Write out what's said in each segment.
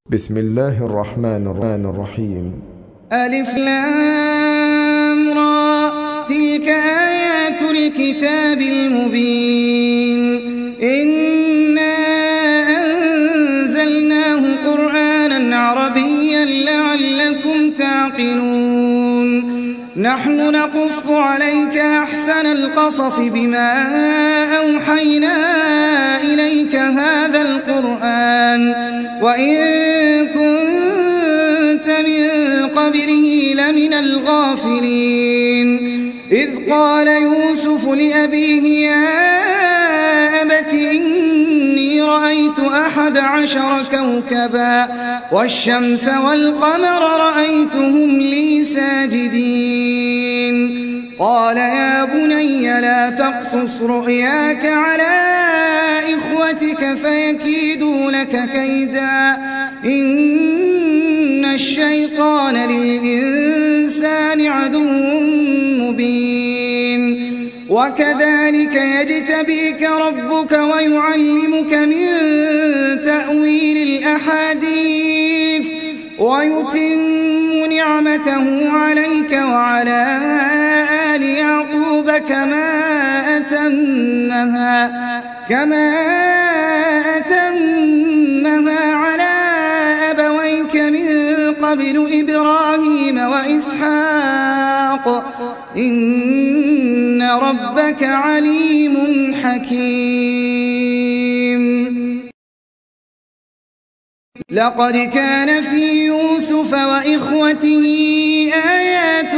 بسم الله الرحمن الرحيم. ألف لام را، تلك آيات الكتاب المبين. إنا أنزلناه قرآنا عربيا لعلكم تعقلون. نحن نقص عليك أحسن القصص بما أوحينا إليك هذا القرآن وإن كنت من قبله لمن الغافلين. إذ قال يوسف لأبيه يا أبت إني رأيت 11 كوكبا والشمس والقمر رأيتهم لي ساجدين. قال يا بني لا تقصص رؤياك على إخوتك فيكيدوا لك كيدا إن الشيطان للإنسان عدو مبين. وكذلك يجتبيك ربك ويعلمك من تأويل الأحاديث ويتم نعمته عليك وعلى آل يعقوب كما أتمها على أبويك من قبل إبراهيم وإسحاق إن ربك عليم حكيم. لقد كان في يوسف وإخوته آيات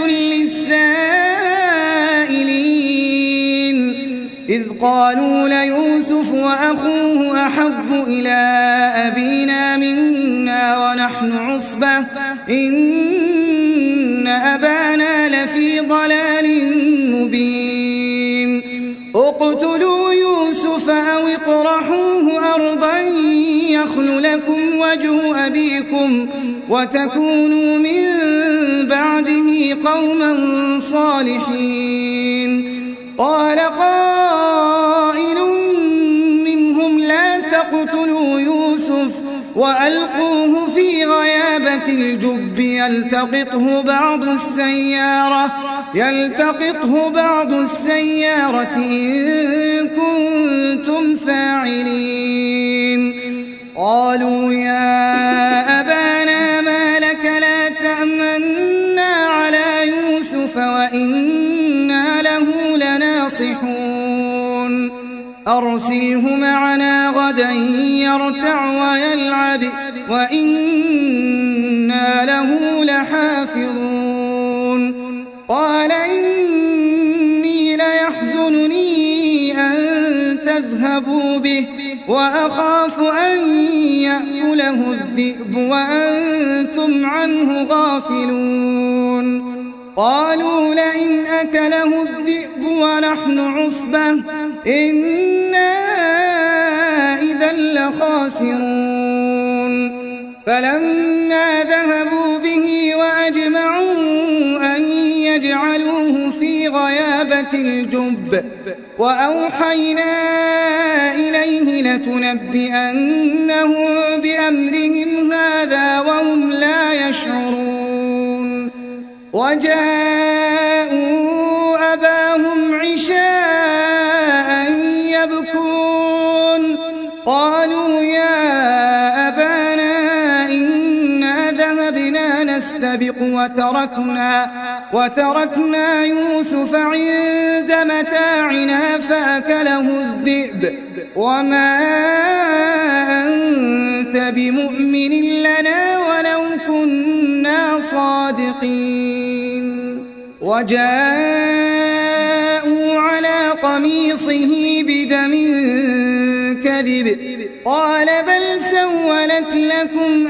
للسائلين إذ قالوا ليوسف وأخوه أحب إلى أبينا منا ونحن عصبة إن أبانا لفي ضلال مبين. اقتلوا يوسف أو اطرحوه أرضا يخل لكم وجه أبيكم وتكونوا من بعده قوما صالحين. قال قائل منهم لا تقتلوا يوسف وألقوه في غيابة الجب يلتقطه بعض السيارة إن كنتم فاعلين. قالوا يا أبانا ما لك لا تأمنا على يوسف وإنا له لناصحون. أرسله معنا غدا يرتع ويلعب وإنا له لحافظون. قال إني ليحزنني أن تذهبوا به وأخاف أن يأكله الذئب وأنتم عنه غافلون. قالوا لئن أكله الذئب ونحن عصبة إنا إذا لخاسرون. فلما ذهبوا به وأجمعوا أن يجعلوه في غيابة الجب وأوحينا إليه لتنبئنهم بأمرهم هذا وهم لا يشعرون. وجاءوا أباهم عشاء يبكون. قالوا يا أبانا إنا ذهبنا نستبق وتركنا يوسف عند متاعنا فأكله الذئب وما أنت بمؤمن لنا ولو كنا صادقين. وجاءوا على قميصه بدم كذب قال بل سولت لكم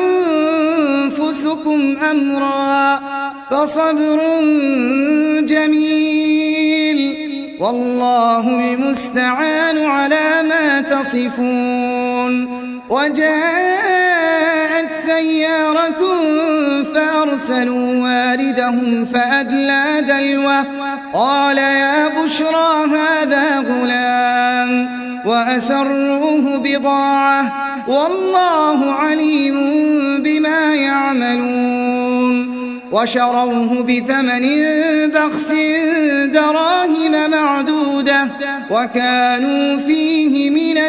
أنفسكم أمرا فصبر جميل والله المستعان على ما تصفون. وجاءت سيارة فأرسلوا واردهم فأدلى دلوه قال يا بشرى هذا غلام وأسروه بضاعة والله عليم بما يعملون وشروه بثمن بخس دراهم معدودة وكانوا فيه من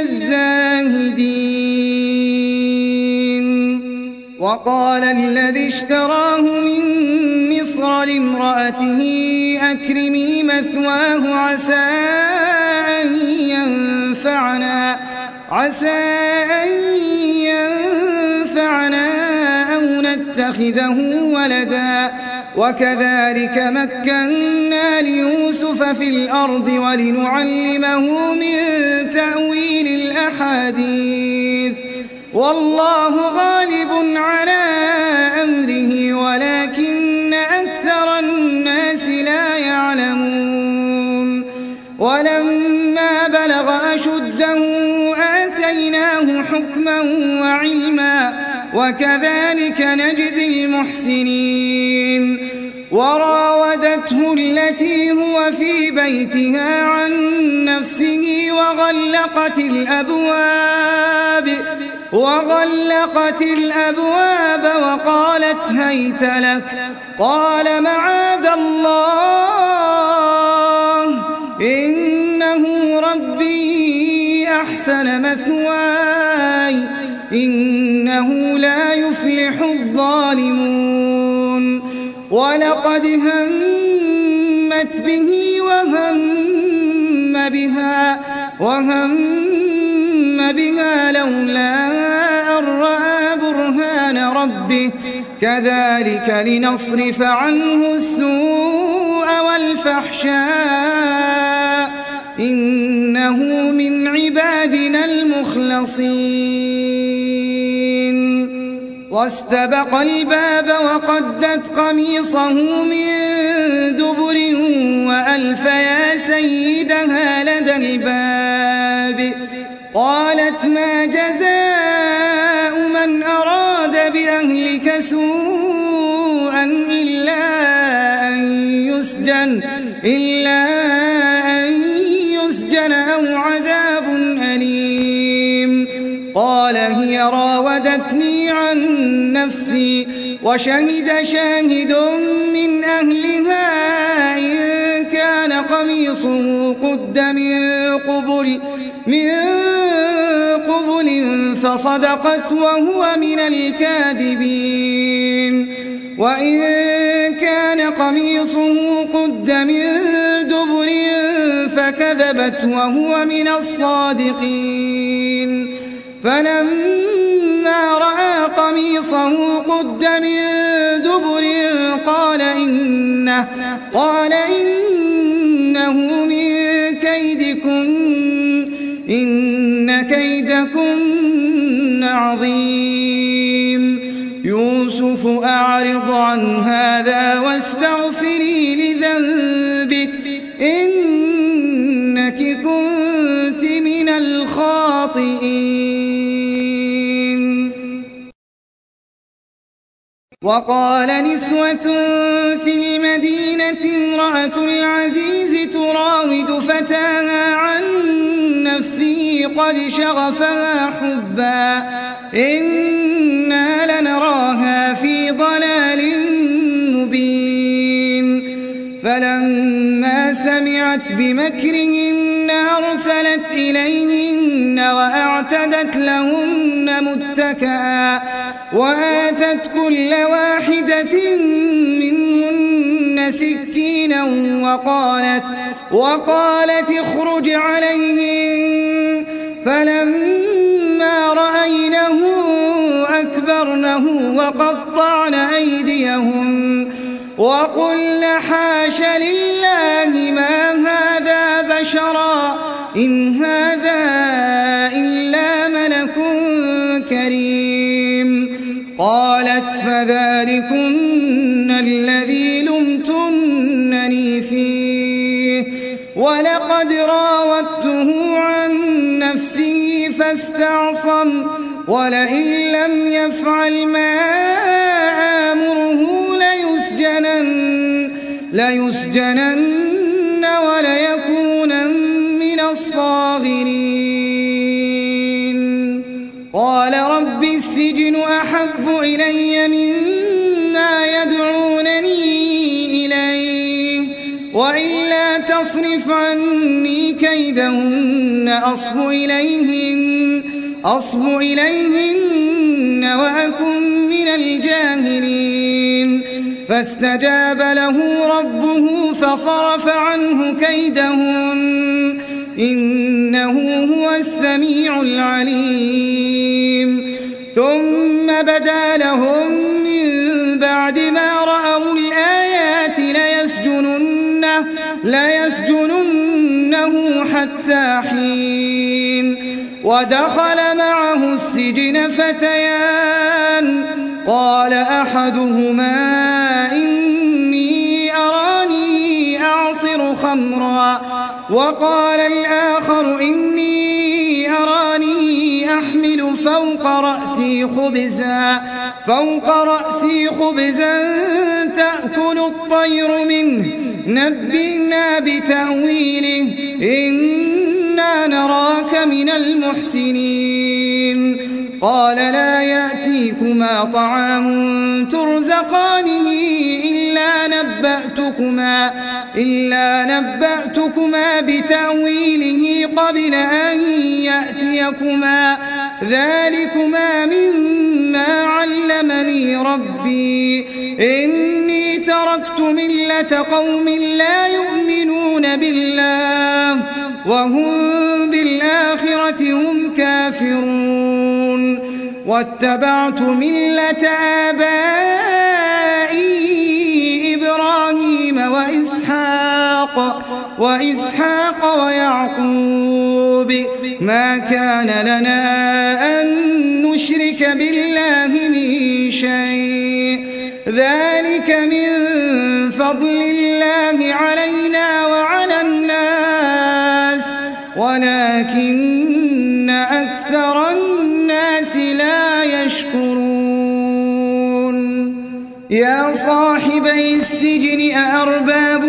الزاهدين وقال الذي اشتراه من مصر لامرأته أكرمي مثواه عسى أن ينفعنا أو نتخذه ولدا وكذلك مكنا ليوسف في الأرض ولنعلمه من تأويل الأحاديث والله غالب على أمره ولكن أكثر الناس لا يعلمون ولما بلغ أشده آتيناه حكما وعلما وكذلك نجزي المحسنين وراودته التي هو في بيتها عن نفسه وغلقت الأبواب وقالت هيت لك قال معاذ الله إنه ربي أحسن مثواي إنه لا يفلح الظالمون ولقد همت به وهم بها لولا أن رأى برهان ربه كذلك لنصرف عنه السوء والفحشاء إنه من عبادنا المخلصين واستبق الباب وقدت قميصه من دبر وألف يا سيدها لدى الباب قالت ما جزاء من أراد بأهلك سوءا إلا أن يسجن أو عذاب أليم قال هي راودتني عن نفسي وشهد شاهد من أهلها إن كان قميصه قد من قبل فصدقت وهو من الكاذبين وإن كان قميصه قد من دبر فكذبت وهو من الصادقين فلما رأى قميصه قد من دبر قال إنه من كيدكن إن كيدكن عظيم يوسف أعرض عن هذا واستغفري لذنبك إنك كنت من الخاطئين وقال نسوة في المدينة امرأة العزيز تراود فتاها عن نفسه قد شغفها حبا إنا لنراها في ضلال مبين فلما سمعت بمكرهن أرسلت إليهن وأعتدت لهن متكئا وآتت كل واحدة منهن سكينا وقالت اخرج عليهن فلما رأينه أكبرنه وقطعن أيديهن وقلن حاش لله ما هذا بشرا إن هذا إلا ملك كريم قالت فذلكن الذي لمتنني فيه ولقد راودته عن نفسه فاستعصم ولئن لم يفعل ما آمره ليسجنن وليكون من الصاغرين قال رب السجن أحب إلي مما يدعونني إليه وإلا تصرف عني كيدهن أصب إليهن وأكن من الجاهلين فاستجاب له ربه فصرف عنه كيدهن إنه هو السميع العليم ثم بدا لهم من بعد ما رأوا الآيات ليسجننه حتى حين ودخل معه السجن فتيان قال أحدهما إني أراني أعصر خمرا وقال الآخر إني أراني أحمل فوق رأسي خبزا تأكل الطير منه نبئنا بتأويله إنا نراك من المحسنين قال لا يأتيكما طعام ترزقانه إلا نبأتكما بتأويله قبل أن يأتيكما ذلكما مما علمني ربي إني تركت ملة قوم لا يؤمنون بالله وهم بالآخرة هم كافرون واتبعت ملة آبائي إبراهيم وإسحاق ويعقوب ما كان لنا أن نشرك بالله من شيء ذلك من فضل الله علينا وعلى الناس ولكن أكثر الناس لا يشكرون يا صاحبي السجن أأرباب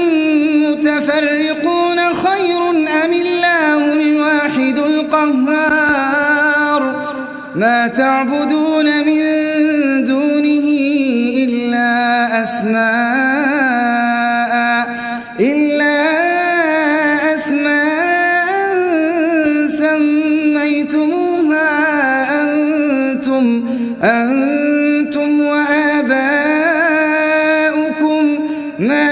متفرقون خير أم الله الواحد القهار ما تعبدون من دونه إلا أسماء سميتموها أنتم وآباؤكم ما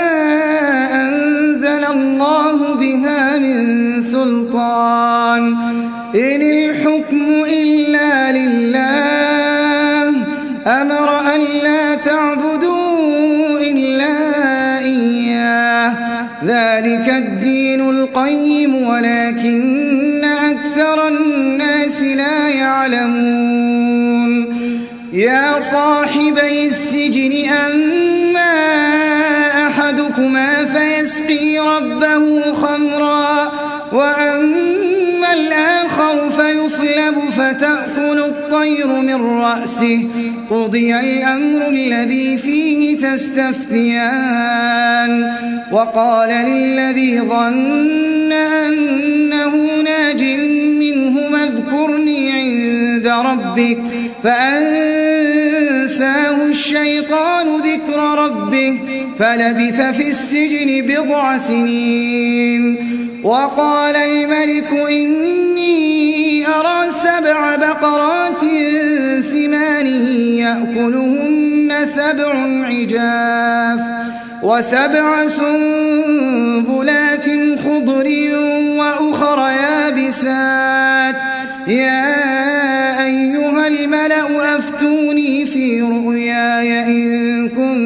أنزل الله بها من سلطان إن الحكم إلا لله أمر أن لا تعبدوا إلا إياه ذلك الدين القيم ولكن أكثر الناس لا يعلمون يا صاحبي السجن أما أحدكما فيسقي ربه خمرا وأما الآخر فيصلب فتأكل الطير من رأسه قضي الأمر الذي فيه تستفتيان وقال للذي ظن أنه ناج منهما اذكرني عند ربك فأنساه الشيطان ذكر ربه فلبث في السجن 7 سنين وقال الملك إني أرى 7 بقرات سمان يأكلهن 7 عجاف و7 سنبلات خضر وأخر يابسات يا أيها الملأ أفتوني في رؤياي إن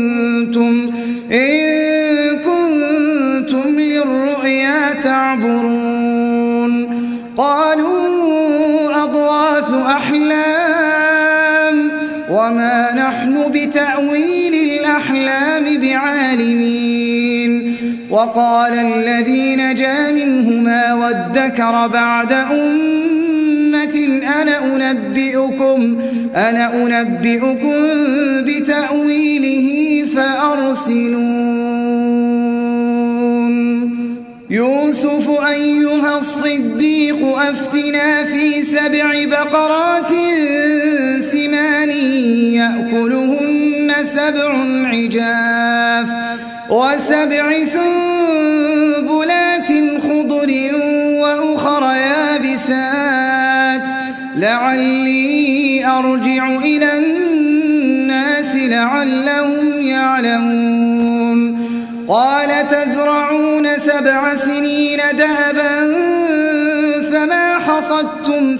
كنتم للرؤيا تعبرون قالوا أضغاث أحلام وما نحن بتأويل الأحلام بعالمين وقال الذي نجا منهما وادكر بعد أمة أنا أنبئكم بتأويله فأرسلون يوسف أيها الصديق أفتنا في 7 بقرات سمان يأكلهن 7 عجاف و7 سنبلات خضر وأخر يابسات لعلي أرجع إلى الناس لعلهم يعلمون قال تزرعون 7 سنين دأبا فما حصدتم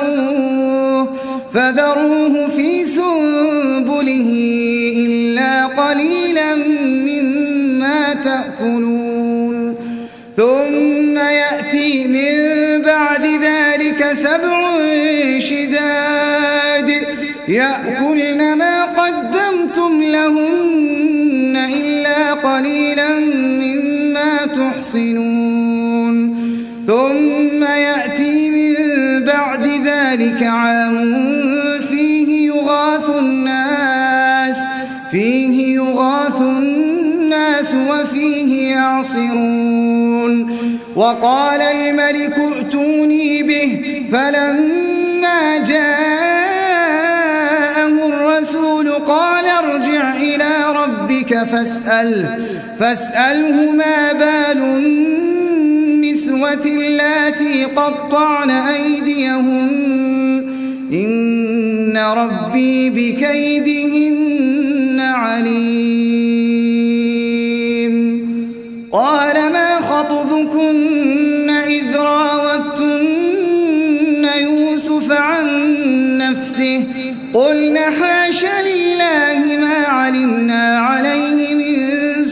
فذروه في سنبله إلا قليلا مما تأكلون ثم يأتي من بعد ذلك 7 شداد يأكلن ما قدمتم لهن إلا قليلا مما تحصنون ثم يأتي من بعد ذلك عام فيه يغاث الناس وفيه يعصرون وقال الملك ائتوني به فلما جاءه الرسول قال ارجع إلى ربك فاسأله ما بال النسوة اللاتي قطعن أيديهن إن ربي بكيدهن عليم قال ما خطبكن إذ راوتن يوسف عن نفسه قلن حاش لله ما علمنا عليه من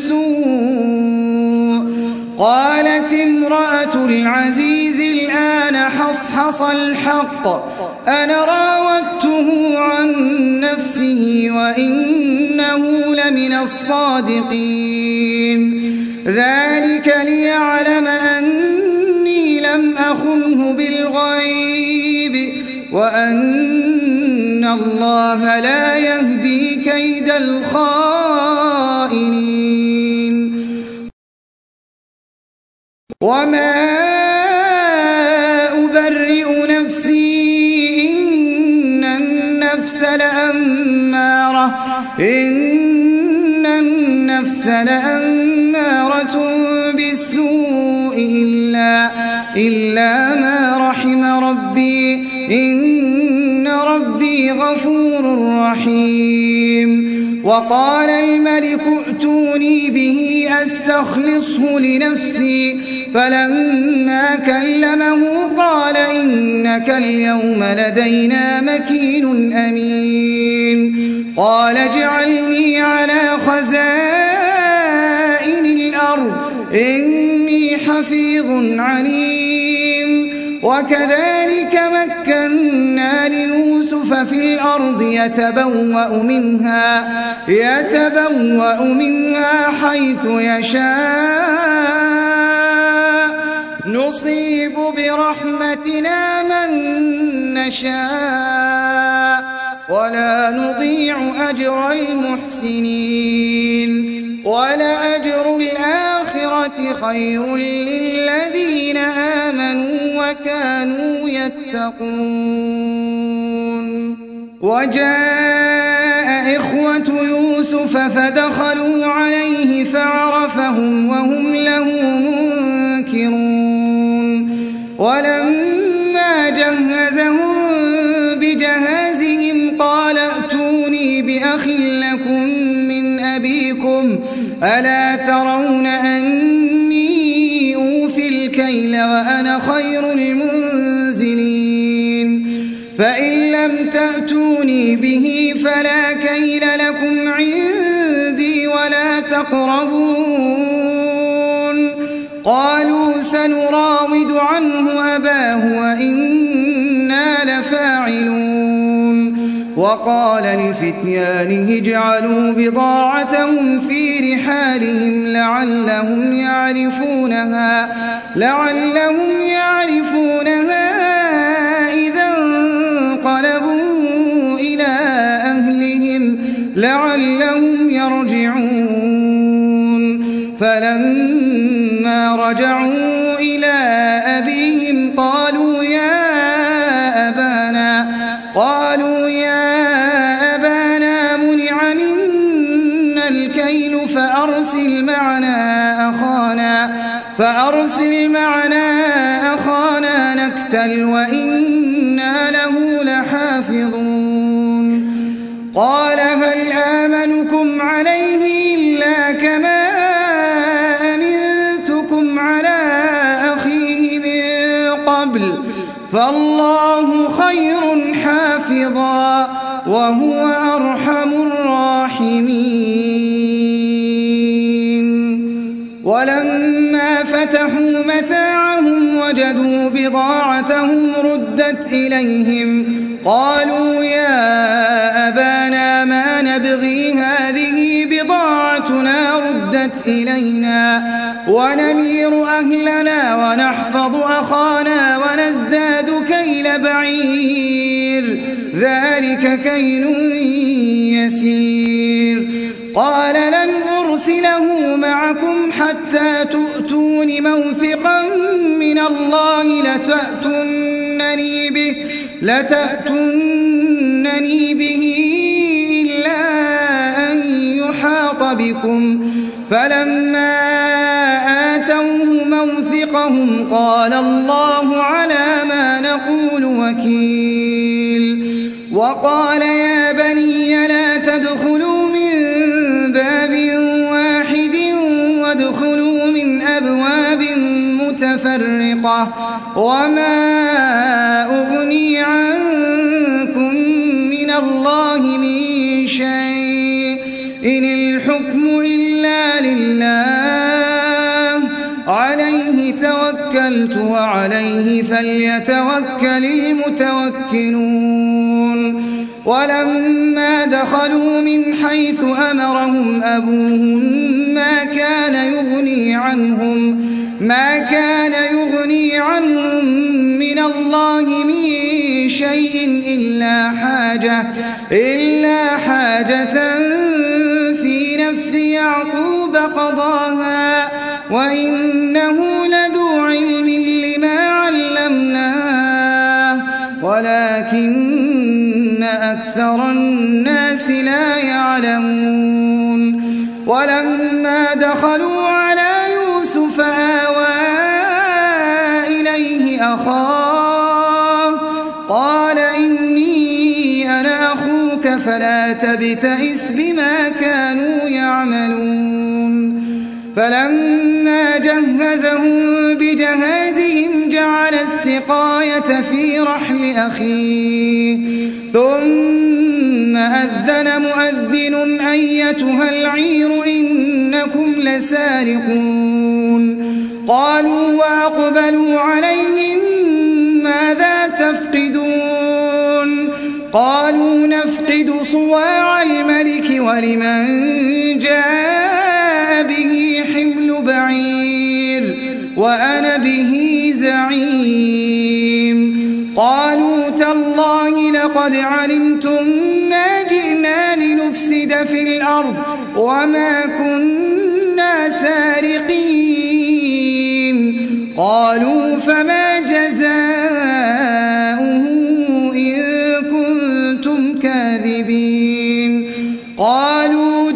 سوء قالت امرأة العزيز الآن حصحص الحق أنا راودته عن نفسه وإنه لمن الصادقين ذلك ليعلم أني لم أخنه بالغيب وأن الله لا يهدي كيد الخائنين وما أبرئ نفسي إن النفس لأمارة بالسوء إلا ما رحم ربي إن ربي غفور رحيم وقال الملك ائتوني به أستخلصه لنفسي فلما كلمه قال إنك اليوم لدينا مكين أمين قال اجعلني على خزائن الأرض إني حفيظ عليم وكذلك مكنا ليوسف في الأرض يتبوأ منها حيث يشاء نصيب برحمتنا من نشاء ولا نضيع أجر المحسنين ولأجر الآخرة خير للذين آمنوا وكانوا يتقون وجاء إخوة يوسف فدخلوا عليه فعرفهم وهم له منكرون ولما جهزهم بجهازهم قال ائتوني بأخ لكم من أبيكم ألا ترون أني أوفي الكيل وأنا خير المنزلين فإن لم تأتوني به فلا كيل لكم عندي ولا تقربون قالوا سنراود عنه أباه وإنا لفاعلون وقال لفتيانه اجعلوا بضاعتهم في رحالهم لعلهم يعرفونها إذا انقلبوا إلى أهلهم يرجعون فلما رجعوا قالوا يا أبانا منع منا الكيل فأرسل معنا أخانا نكتل وإنا له لحافظون. قال هل آمنكم عليه إلا كما أمنتكم على أخيه من قبل فالله خير حافظا وهو أرحم الراحمين. ولما فتحوا متاعهم وجدوا بضاعتهم ردت إليهم قالوا يا أبانا ما نبغي هذه بضاعتنا ردت إلينا ونمير أهلنا ونحفظ أخانا ونزداد كيل بعير ذلك كيل يسير. قال لن أرسله معكم حتى تؤتون موثقا من الله لتأتونني به إلا أن يحاط بكم. فلما آتوه موثقهم قال الله على ما نقول وكيل. وقال يا بني لا تدخلوا من باب واحد وادخلوا من أبواب متفرقة وما أغني عنكم من الله من شيء إن الحكم إلا لله عليه توكلت وعليه فليتوكل المتوكلون. ولما دخلوا من حيث أمرهم أبوهم ما كان يغني عنهم من الله من شيء إلا حاجة في نفس يعقوب قضاها وإنه لذو علم لما علمناه ولكن أكثر الناس لا يعلمون. ولما دخلوا على يوسف آوى إليه أخاه قال إني أنا أخوك فلا تبتئس بما كانوا يعملون. فلما جهزهم بجهازهم جعل السقاية في رحل أخيه ثم أذن مؤذن أيتها العير إنكم لسارقون. قالوا وأقبلوا عليهم ماذا تفقدون؟ قالوا نفقد صواع الملك ولمن جاء به حمل بعير وأنا به زعيم. قالوا تالله لقد علمتم ما جئنا لنفسد في الأرض وما كنا سارقين. قالوا فما جزاؤه إن كنتم كاذبين؟ قالوا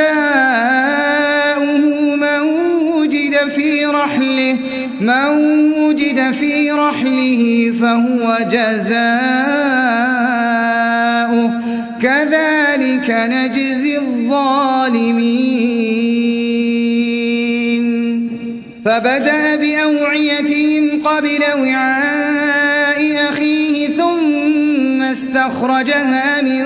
جزاؤه من وجد في رحله فهو جزاؤه كذلك نجزي الظالمين. فبدأ بأوعيتهم قبل وعاء أخيه ثم استخرجها من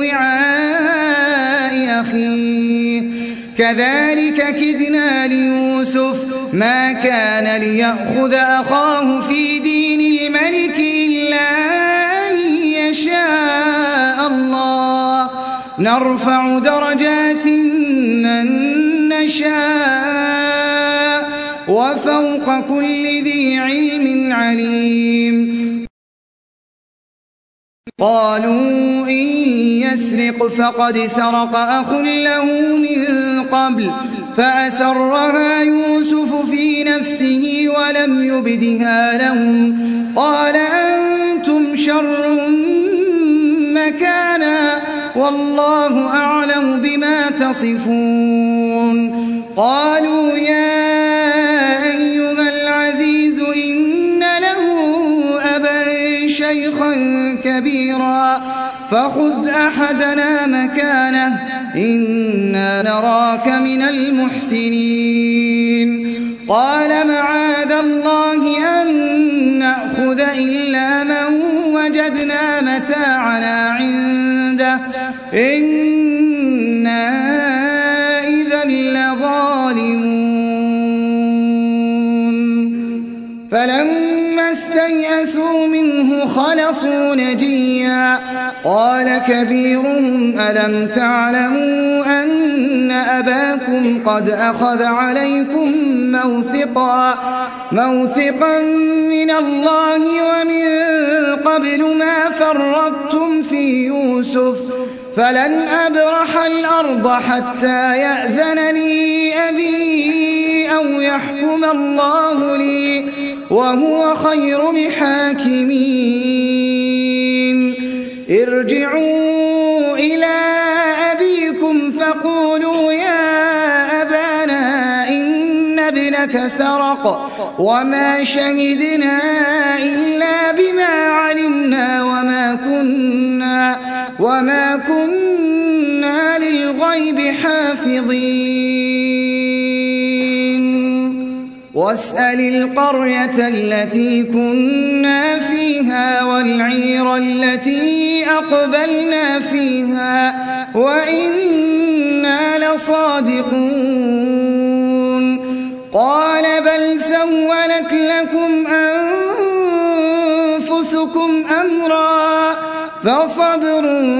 وعاء أخيه كذلك كدنا ليوسف ما كان ليأخذ أخاه في دين الملك إلا أن يشاء الله نرفع درجات من نشاء وفوق كل ذي علم عليم. قالوا إن يسرق فقد سرق أخ له من قبل فأسرها يوسف في نفسه ولم يبدها لهم قال أنتم شر مكانا والله أعلم بما تصفون قالوا يا أيها العزيز إن له أبا شيخا كبيرا فخذ أحدنا مكانه إنا نراك من المحسنين قال معاذ الله أن نأخذ إلا من وجدنا متاعنا عنده إنا إذا لظالمون فلما استيئسوا منه خلصوا نجيا قال كبيرهم ألم تعلموا أن أباكم قد أخذ عليكم موثقا من الله ومن قبل ما فرطتم في يوسف فلن أبرح الأرض حتى يأذن لي أبي أو يحكم الله لي وهو خير الحاكمين ارجعوا إلى أبيكم فقولوا يا أبانا إن ابنك سرق وما شهدنا إلا بما علمنا وما كنا للغيب حافظين واسأل القرية التي كنا فيها والعير التي أقبلنا فيها وإنا لصادقون قال بل سولت لكم أنفسكم أمرا فصبر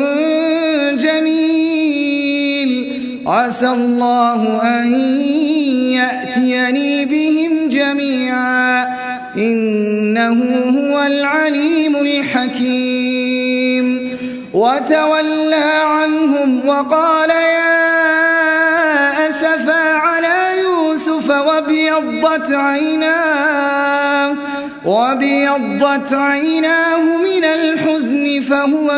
جميل عسى الله أن يأتيني بهم جميعا إنه هو العليم الحكيم وتولى عنهم وقال يا أسفا على يوسف وابيضت عيناه من الحزن فهو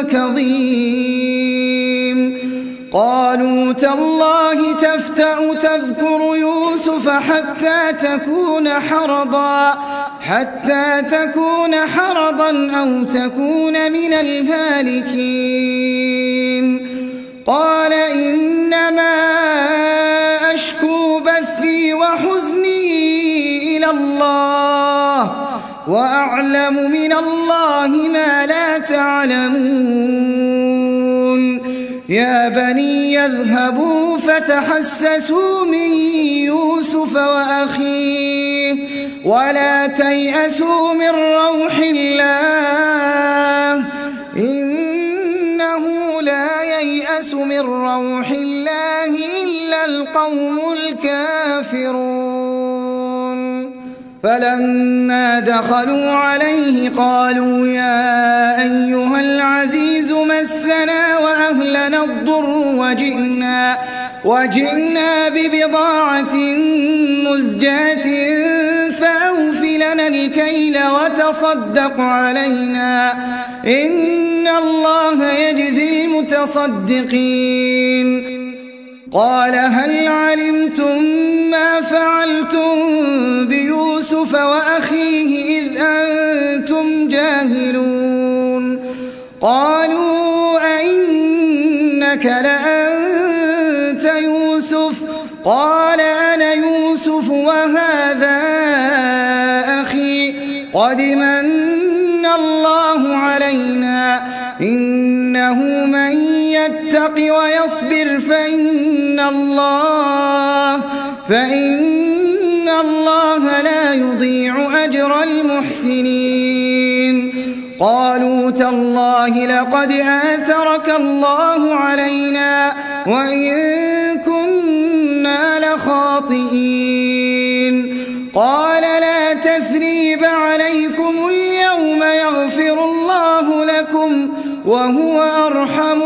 كظيم قالوا تالله تفتأ تذكر يوسف حتى تكون حرضا أو تكون من الهالكين قال إنما أشكو بثي وحزني إلى الله وأعلم من الله ما لا تعلمون يا بني يذهبوا فتحسسوا من يوسف وأخيه ولا تيأسوا من روح الله إنه لا ييأس من روح الله إلا القوم الكافرون فلما دخلوا عليه قالوا يا أيها العزيز مسنا وأهلنا الضر وجئنا ببضاعة مزجاة فأوف لنا الكيل وتصدق علينا إن الله يجزي المتصدقين قال هل علمتم ما فعلتم بيوسف وأخيه إذ أنتم جاهلون قالوا أئنك لأنت يوسف قال أنا يوسف وهذا أخي قد من الله علينا إنه من يتق ويصبر فإن الله لا يضيع أجر المحسنين قالوا تالله لقد آثرك الله علينا وإن كنا لخاطئين قال لا تثريب عليكم اليوم يغفر الله لكم وهو أرحم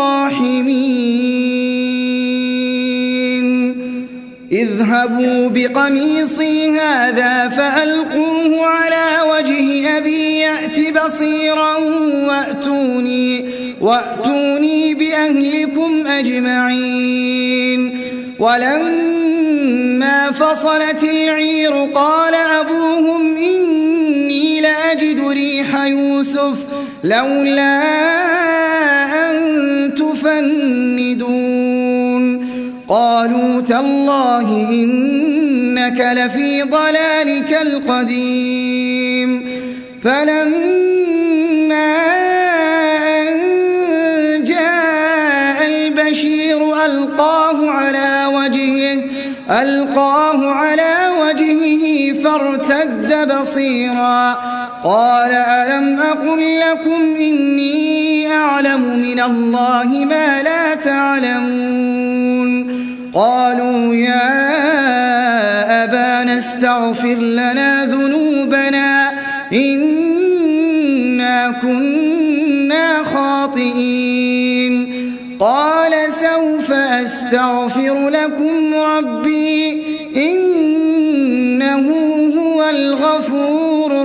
الراحمين اذهبوا بقميصي هذا فألقوه على وجه أبي يأت بصيرا وأتوني بأهلكم أجمعين. ولما فصلت العير قال أبوهم إني لأجد ريح يوسف لولا أن تفندون. قالوا تالله إنك لفي ضلالك القديم. فلما أن جاء البشير ألقاه على وجهه فارتد بصيرا. قال ألم أقل لكم إني أعلم من الله ما لا تعلمون. قالوا يا أبانا استغفر لنا ذنوبنا إنا كنا خاطئين. قال سوف أستغفر لكم ربي إنه هو الغفور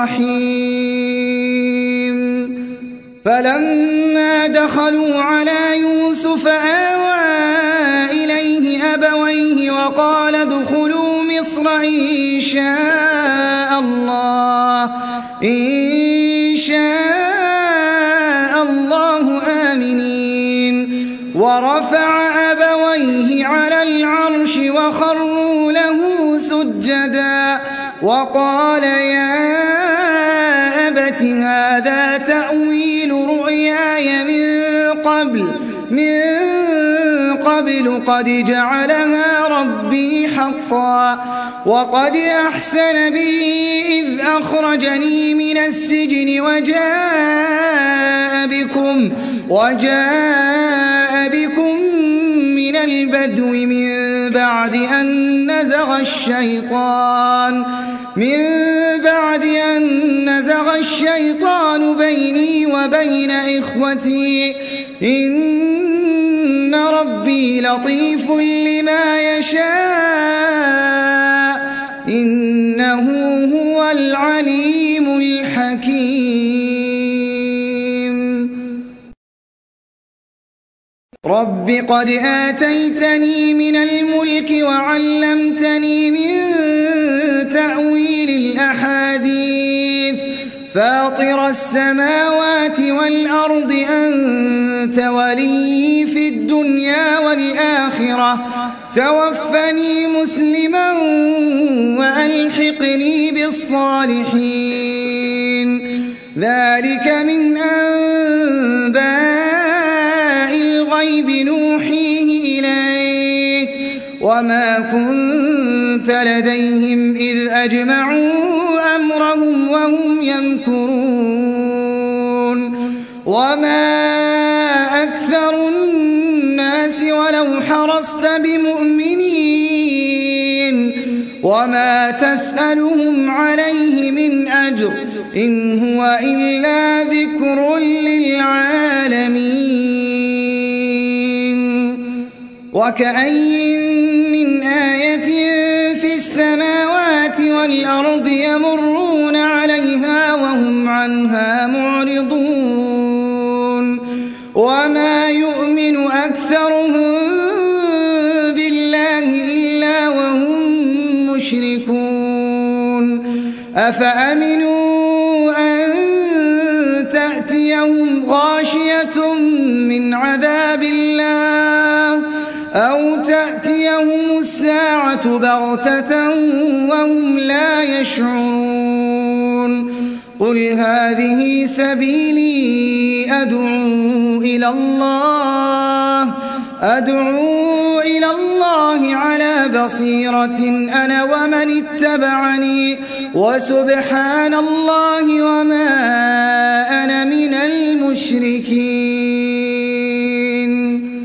الرحيم. فلما دخلوا على يوسف آوى إليه أبويه وقال ادخلوا مصر إن شاء الله آمنين. ورفع أبويه على العرش وخروا له سجدا وقال يا أبت هذا تأويل رؤياي من قبل قد جعلها ربي حقا وقد أحسن بي إذ أخرجني من السجن وجاء بكم من البدو من بعد أن نزغ الشيطان بيني وبين إخوتي إن ربي لطيف لما يشاء إنه هو العليم الحكيم. رب قد آتيتني من الملك وعلمتني من تأويل الأحاديث فاطر السماوات والأرض أنت ولي في الدنيا والآخرة توفني مسلما وألحقني بالصالحين. ذلك من أنباء الغيب نوحيه إليك وما كنت لديهم إذ أجمعوا أمرهم وهم يمكرون. وما أكثر الناس ولو حرصت بمؤمنين وما تسألهم عليه من أجر إن هو إلا ذكر للعالمين. وكأين من آية في السماوات والأرض يمرون عليها وهم عنها معرضون. وما يؤمن أكثرهم بالله إلا وهم مشركون. أفأمنوا أن تأتيهم غاشية من عذاب الله أو تأتيهم الساعة بغتة وهم لا يشعرون. قل هذه سبيلي أدعو إلى الله على بصيرة أنا ومن اتبعني وسبحان الله وما أنا من المشركين.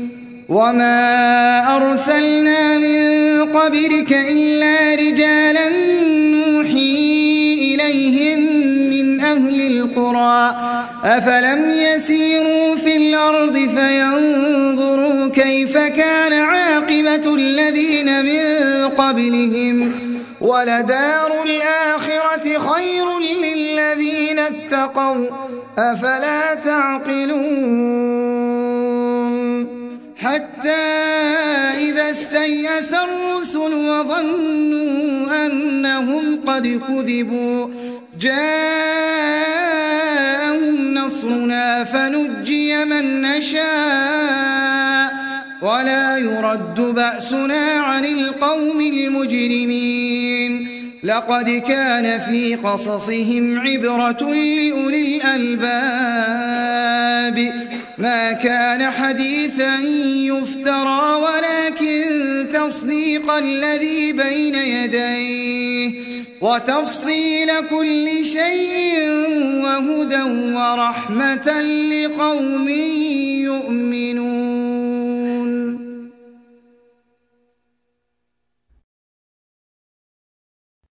وما أرسلنا من قبلك إلا رجالا نوحي إليهم من أهل القرى أفلم يسيروا في الأرض فينظروا كيف كان عاقبة الذين من قبلهم ولدار الآخرة خير للذين اتقوا أفلا تعقلون حتى إذا استيأس الرسل وظنوا أنهم قد كذبوا جاءهم نصرنا فنجي من نشاء ولا يرد بأسنا عن القوم المجرمين لقد كان في قصصهم عبرة لأولي الألباب ما كان حديثا يفترى ولكن تصديق الذي بين يديه وتفصيل كل شيء وهدى ورحمة لقوم يؤمنون.